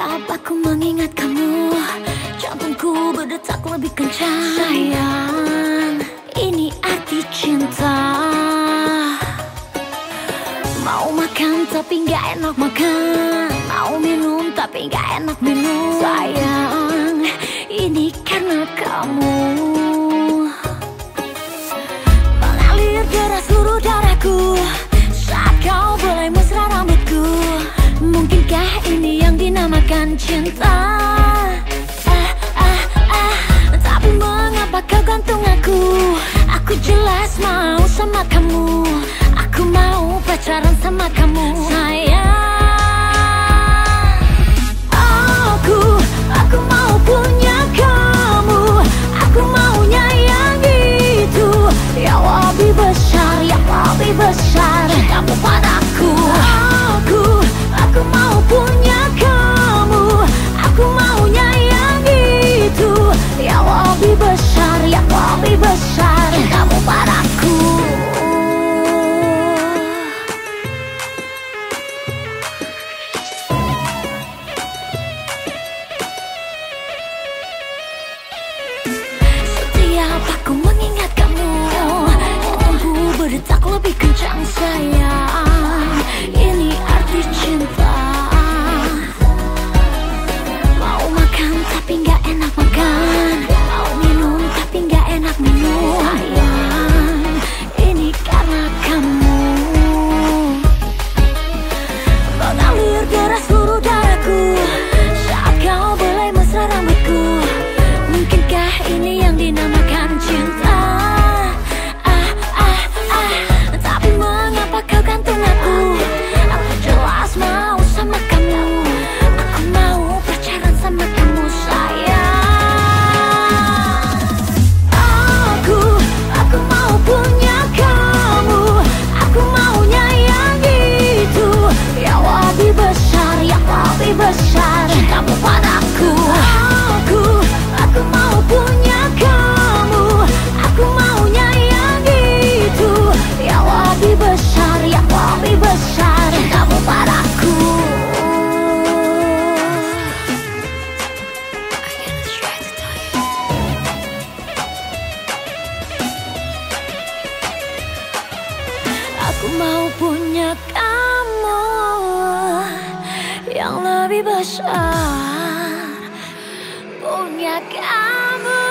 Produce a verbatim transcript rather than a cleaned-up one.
Setiap aku mengingat kamu, jantungku berdetak lebih kencang. Sayang, ini arti cinta. Mau makan tapi gak enak makan, mau minum tapi gak enak minum. Sayang, ini karena kamu. Mengalir deras seluruh darahku saat kau belai mesra rambutku. Mungkinkah ini yang dinamakan cinta? Ah, ah, ah. Tapi mengapa kau gantung aku? Aku jelas mau sama kamu. Aku mau pacaran sama kamu, sayang. Aku, aku mau punya kamu. Aku maunya yang itu, yang lebih besar, yang lebih besar cintamu padaku. Aku, aku mau punya kamu. Aku maunya yang itu, yang lebih besar, yang lebih besar cintamu padaku. Setiap aku mengingat kamu, jantungku berdetak lebih kencang. Sayang, ini arti cinta. Mau makan tapi gak enak makan, mau minum tapi gak enak minum. Sayang, ini karena kamu. Mengalir deras seluruh darahku saat kau belai mesra rambutku. Mungkinkah ini yang dinamakan cinta? Ah, ah, ah. Tapi mengapa kau gantung aku? Aku jelas mau sama kamu. Aku mau pacaran sama kamu, sayang. Aku, aku mau punya kamu. Aku maunya yang itu, yang lebih besar, yang lebih besar cintamu padaku. Aku, aku mau punya kamu. Aku maunya yang itu, yang lebih besar, yang lebih besar cintamu padaku. Aku mau punya kamu, yang lebih besar, punya kamu.